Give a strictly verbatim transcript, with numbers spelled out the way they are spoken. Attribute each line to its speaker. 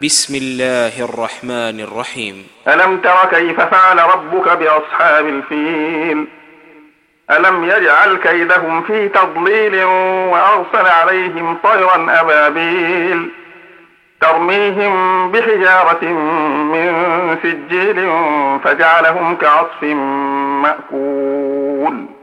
Speaker 1: بسم الله الرحمن الرحيم.
Speaker 2: ألم تر كيف فعل ربك بأصحاب الفيل ألم يجعل كيدهم في تضليل وأرسل عليهم طيرا أبابيل ترميهم بحجارة من سجيل فجعلهم كعصف مأكول.